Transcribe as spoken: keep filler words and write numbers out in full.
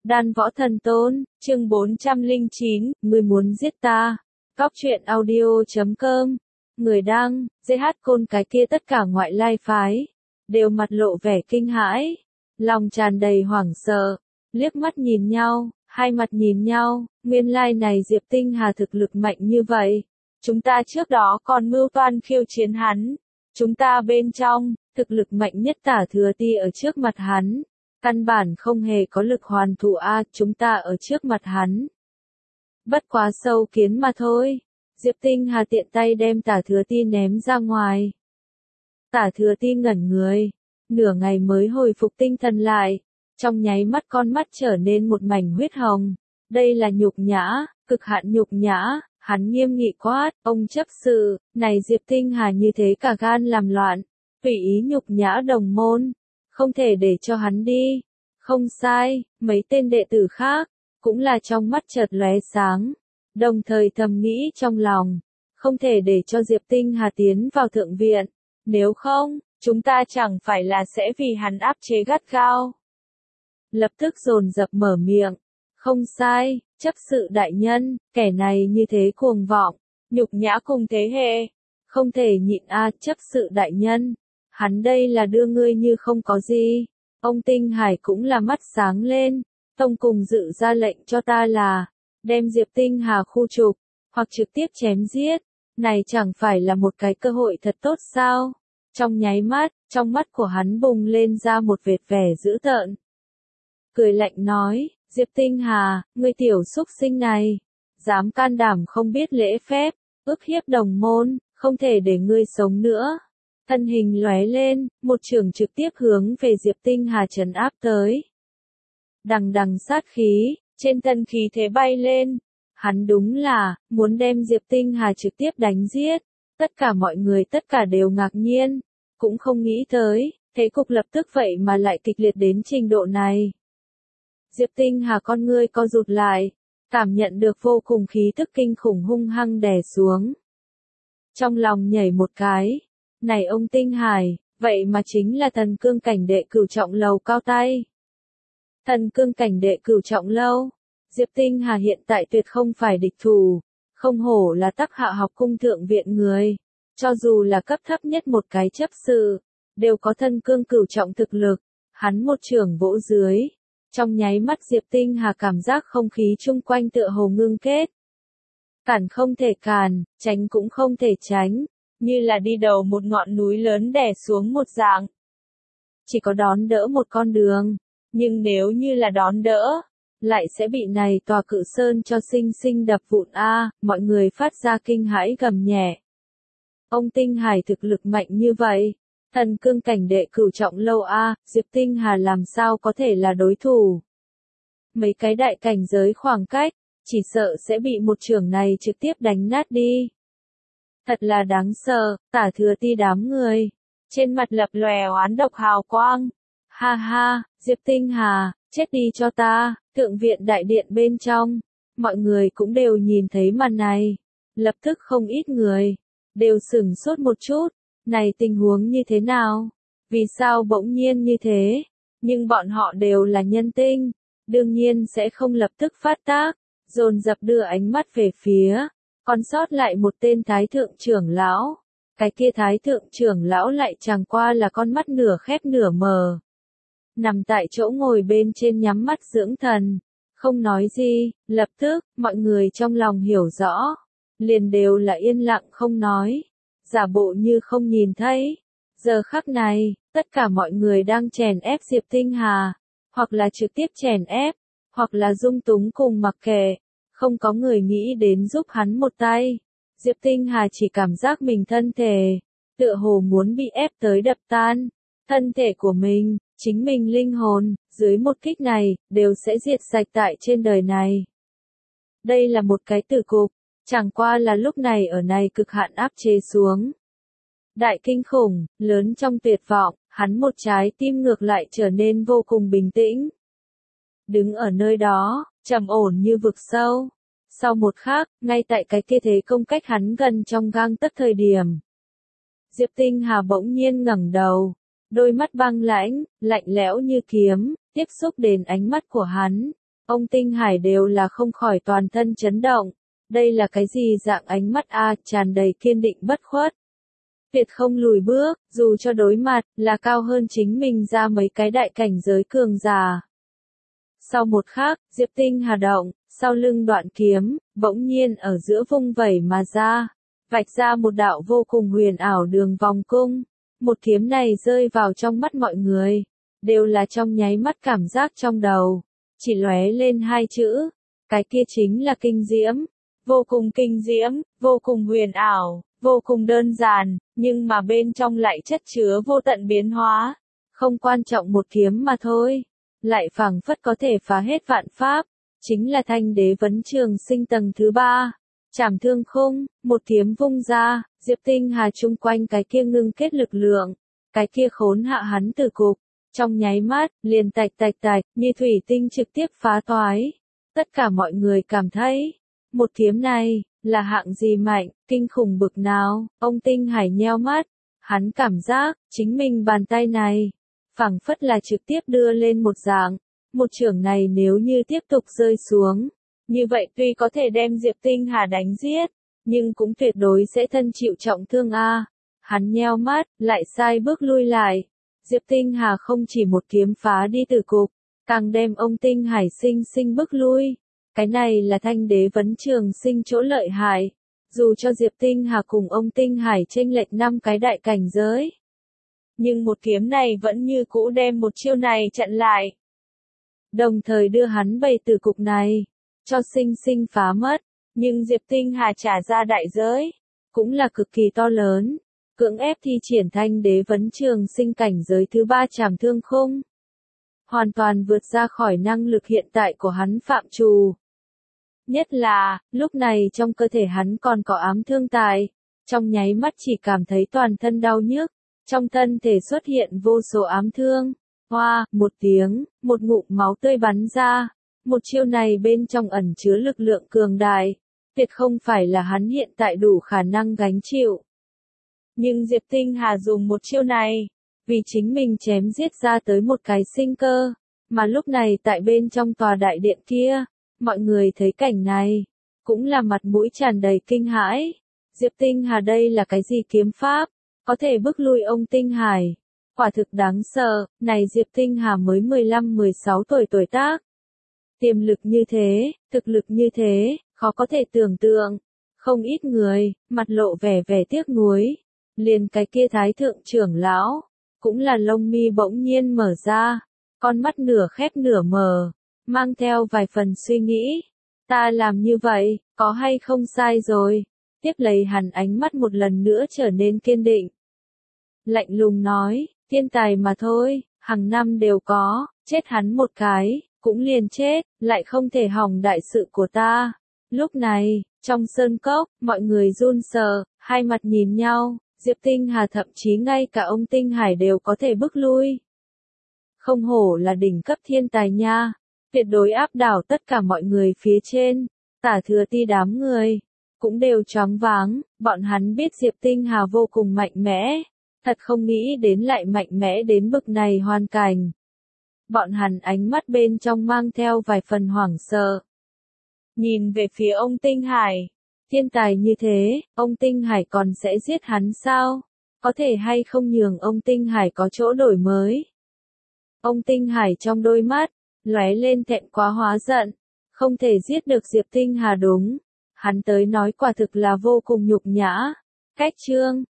Đan Võ Thần Tôn, chương bốn trăm lẻ chín, ngươi muốn giết ta. Cóc truyện audio chấm com. Người đăng, giê hát Côn cái kia tất cả ngoại lai phái, đều mặt lộ vẻ kinh hãi, lòng tràn đầy hoảng sợ, liếc mắt nhìn nhau, hai mặt nhìn nhau, nguyên lai này Diệp Tinh Hà thực lực mạnh như vậy. Chúng ta trước đó còn mưu toan khiêu chiến hắn. Chúng ta bên trong, thực lực mạnh nhất Tả Thừa Ti ở trước mặt hắn. Căn bản không hề có lực hoàn thủ a, chúng ta ở trước mặt hắn. Bất quá sâu kiến mà thôi. Diệp Tinh Hà tiện tay đem Tả Thừa Ti ném ra ngoài. Tả Thừa Ti ngẩn người, nửa ngày mới hồi phục tinh thần lại, trong nháy mắt con mắt trở nên một mảnh huyết hồng. Đây là nhục nhã, cực hạn nhục nhã, hắn nghiêm nghị quát, ông chấp sự, này Diệp Tinh Hà như thế cả gan làm loạn, tùy ý nhục nhã đồng môn. Không thể để cho hắn đi. Không sai, mấy tên đệ tử khác, cũng là trong mắt chợt lóe sáng, đồng thời thầm nghĩ trong lòng, không thể để cho Diệp Tinh Hà tiến vào thượng viện, nếu không, chúng ta chẳng phải là sẽ vì hắn áp chế gắt gao. Lập tức dồn dập mở miệng, không sai, chấp sự đại nhân, kẻ này như thế cuồng vọng, nhục nhã cùng thế hệ, không thể nhịn a, chấp sự đại nhân. Hắn đây là đưa ngươi như không có gì. Ông Tinh Hải cũng là mắt sáng lên. Tông cùng dự ra lệnh cho ta là, đem Diệp Tinh Hà khu trục, hoặc trực tiếp chém giết. Này chẳng phải là một cái cơ hội thật tốt sao? Trong nháy mắt, trong mắt của hắn bùng lên ra một vệt vẻ dữ tợn. Cười lạnh nói, Diệp Tinh Hà, ngươi tiểu xúc sinh này, dám can đảm không biết lễ phép, ức hiếp đồng môn, không thể để ngươi sống nữa. Thân hình lóe lên, một trường trực tiếp hướng về Diệp Tinh Hà trấn áp tới. Đằng đằng sát khí, trên thân khí thế bay lên. Hắn đúng là, muốn đem Diệp Tinh Hà trực tiếp đánh giết. Tất cả mọi người tất cả đều ngạc nhiên, cũng không nghĩ tới, thế cục lập tức vậy mà lại kịch liệt đến trình độ này. Diệp Tinh Hà con ngươi co rụt lại, cảm nhận được vô cùng khí tức kinh khủng hung hăng đè xuống. Trong lòng nhảy một cái. Này ông Tinh Hải, vậy mà chính là thần cương cảnh đệ cửu trọng lầu cao tay. Thần cương cảnh đệ cửu trọng lâu. Diệp Tinh Hà hiện tại tuyệt không phải địch thủ, không hổ là Tắc Hạ học cung thượng viện người. Cho dù là cấp thấp nhất một cái chấp sự, đều có thần cương cửu trọng thực lực, hắn một trường vỗ dưới. Trong nháy mắt Diệp Tinh Hà cảm giác không khí chung quanh tựa hồ ngưng kết. Cản không thể cản, tránh cũng không thể tránh. Như là đi đầu một ngọn núi lớn đè xuống một dạng. Chỉ có đón đỡ một con đường, nhưng nếu như là đón đỡ, lại sẽ bị này tòa cự sơn cho sinh sinh đập vụn a, mọi người phát ra kinh hãi gầm nhẹ. Ông Tinh Hải thực lực mạnh như vậy, thần cương cảnh đệ cửu trọng lâu a, Diệp Tinh Hà làm sao có thể là đối thủ. Mấy cái đại cảnh giới khoảng cách, chỉ sợ sẽ bị một trường này trực tiếp đánh nát đi. Thật là đáng sợ, Tả Thừa Ti đám người. Trên mặt lập lòe oán độc hào quang. Ha ha, Diệp Tinh Hà, chết đi cho ta, thượng viện đại điện bên trong. Mọi người cũng đều nhìn thấy màn này. Lập tức không ít người, đều sửng sốt một chút. Này tình huống như thế nào? Vì sao bỗng nhiên như thế? Nhưng bọn họ đều là nhân tinh. Đương nhiên sẽ không lập tức phát tác. Dồn dập đưa ánh mắt về phía. Còn sót lại một tên thái thượng trưởng lão. Cái kia thái thượng trưởng lão lại chẳng qua là con mắt nửa khép nửa mờ. Nằm tại chỗ ngồi bên trên nhắm mắt dưỡng thần. Không nói gì, lập tức, mọi người trong lòng hiểu rõ. Liền đều là yên lặng không nói. Giả bộ như không nhìn thấy. Giờ khắc này, tất cả mọi người đang chèn ép Diệp Tinh Hà. Hoặc là trực tiếp chèn ép, hoặc là dung túng cùng mặc kệ. Không có người nghĩ đến giúp hắn một tay. Diệp Tinh Hà chỉ cảm giác mình thân thể, tựa hồ muốn bị ép tới đập tan. Thân thể của mình, chính mình linh hồn, dưới một kích này, đều sẽ diệt sạch tại trên đời này. Đây là một cái tử cục, chẳng qua là lúc này ở này cực hạn áp chế xuống. Đại kinh khủng, lớn trong tuyệt vọng, hắn một trái tim ngược lại trở nên vô cùng bình tĩnh. Đứng ở nơi đó, trầm ổn như vực sâu. Sau một khắc, ngay tại cái kia thế công cách hắn gần trong gang tấc thời điểm. Diệp Tinh Hà bỗng nhiên ngẩng đầu, đôi mắt băng lãnh, lạnh lẽo như kiếm, tiếp xúc đến ánh mắt của hắn. ông Tinh Hải đều là không khỏi toàn thân chấn động. Đây là cái gì dạng ánh mắt a, tràn đầy kiên định bất khuất. Tuyệt không lùi bước, dù cho đối mặt, là cao hơn chính mình ra mấy cái đại cảnh giới cường giả. Sau một khắc, Diệp Tinh Hà động, sau lưng đoạn kiếm, bỗng nhiên ở giữa vung vẩy mà ra, vạch ra một đạo vô cùng huyền ảo đường vòng cung. Một kiếm này rơi vào trong mắt mọi người, đều là trong nháy mắt cảm giác trong đầu, chỉ lóe lên hai chữ, cái kia chính là kinh diễm. Vô cùng kinh diễm, vô cùng huyền ảo, vô cùng đơn giản, nhưng mà bên trong lại chất chứa vô tận biến hóa. Không quan trọng một kiếm mà thôi, lại phảng phất có thể phá hết vạn pháp, chính là thanh đế vấn trường sinh tầng thứ ba. Trảm thương khung, một kiếm vung ra, Diệp Tinh Hà chung quanh cái kia ngưng kết lực lượng, cái kia khốn hạ hắn từ cục, trong nháy mắt, liền tạch tạch tạch, như thủy tinh trực tiếp phá toái. Tất cả mọi người cảm thấy, một kiếm này, là hạng gì mạnh, kinh khủng bực nào, ông Tinh Hải nheo mắt, hắn cảm giác, chính mình bàn tay này, phảng phất là trực tiếp đưa lên một dạng, một chưởng này nếu như tiếp tục rơi xuống, như vậy tuy có thể đem Diệp Tinh Hà đánh giết, nhưng cũng tuyệt đối sẽ thân chịu trọng thương a. Hắn nheo mắt, lại sai bước lui lại. Diệp Tinh Hà không chỉ một kiếm phá đi từ cục, càng đem ông Tinh Hải sinh sinh bước lui. Cái này là thanh đế vấn trường sinh chỗ lợi hại. Dù cho Diệp Tinh Hà cùng ông Tinh Hải chênh lệch năm cái đại cảnh giới, nhưng một kiếm này vẫn như cũ đem một chiêu này chặn lại. Đồng thời đưa hắn bày từ cục này, cho sinh sinh phá mất. Nhưng Diệp Tinh Hà trả ra đại giới, cũng là cực kỳ to lớn. Cưỡng ép thi triển thanh đế vấn trường sinh cảnh giới thứ ba trảm thương khung. Hoàn toàn vượt ra khỏi năng lực hiện tại của hắn phạm trù. Nhất là, lúc này trong cơ thể hắn còn có ám thương tại, trong nháy mắt chỉ cảm thấy toàn thân đau nhức, trong thân thể xuất hiện vô số ám thương. Hoa, một tiếng, một ngụm máu tươi bắn ra, một chiêu này bên trong ẩn chứa lực lượng cường đại, tuyệt không phải là hắn hiện tại đủ khả năng gánh chịu. Nhưng Diệp Tinh Hà dùng một chiêu này, vì chính mình chém giết ra tới một cái sinh cơ, mà lúc này tại bên trong tòa đại điện kia, mọi người thấy cảnh này, cũng là mặt mũi tràn đầy kinh hãi. Diệp Tinh Hà đây là cái gì kiếm pháp, có thể bức lui ông Tinh Hải, quả thực đáng sợ. Này Diệp Tinh Hà mới mười lăm mười sáu tuổi tuổi tác, tiềm lực như thế, thực lực như thế, khó có thể tưởng tượng. Không ít người, mặt lộ vẻ vẻ tiếc nuối, liền cái kia thái thượng trưởng lão, cũng là lông mi bỗng nhiên mở ra, con mắt nửa khép nửa mở, mang theo vài phần suy nghĩ. Ta làm như vậy, có hay không sai rồi? Tiếp lấy hắn ánh mắt một lần nữa trở nên kiên định. Lạnh lùng nói, thiên tài mà thôi, hàng năm đều có, chết hắn một cái, cũng liền chết, lại không thể hỏng đại sự của ta. Lúc này, trong sơn cốc, mọi người run sợ, hai mặt nhìn nhau, Diệp Tinh Hà thậm chí ngay cả ông Tinh Hải đều có thể bức lui. Không hổ là đỉnh cấp thiên tài nha, tuyệt đối áp đảo tất cả mọi người phía trên. Tả Thừa Ti đám người cũng đều choáng váng, bọn hắn biết Diệp Tinh Hà vô cùng mạnh mẽ, thật không nghĩ đến lại mạnh mẽ đến bực này hoàn cảnh. Bọn hắn ánh mắt bên trong mang theo vài phần hoảng sợ. Nhìn về phía ông Tinh Hải, thiên tài như thế, ông Tinh Hải còn sẽ giết hắn sao? Có thể hay không nhường ông Tinh Hải có chỗ đổi mới? Ông Tinh Hải trong đôi mắt, lóe lên thẹn quá hóa giận, không thể giết được Diệp Tinh Hà đúng. Hắn tới nói quả thực là vô cùng nhục nhã. Cách chương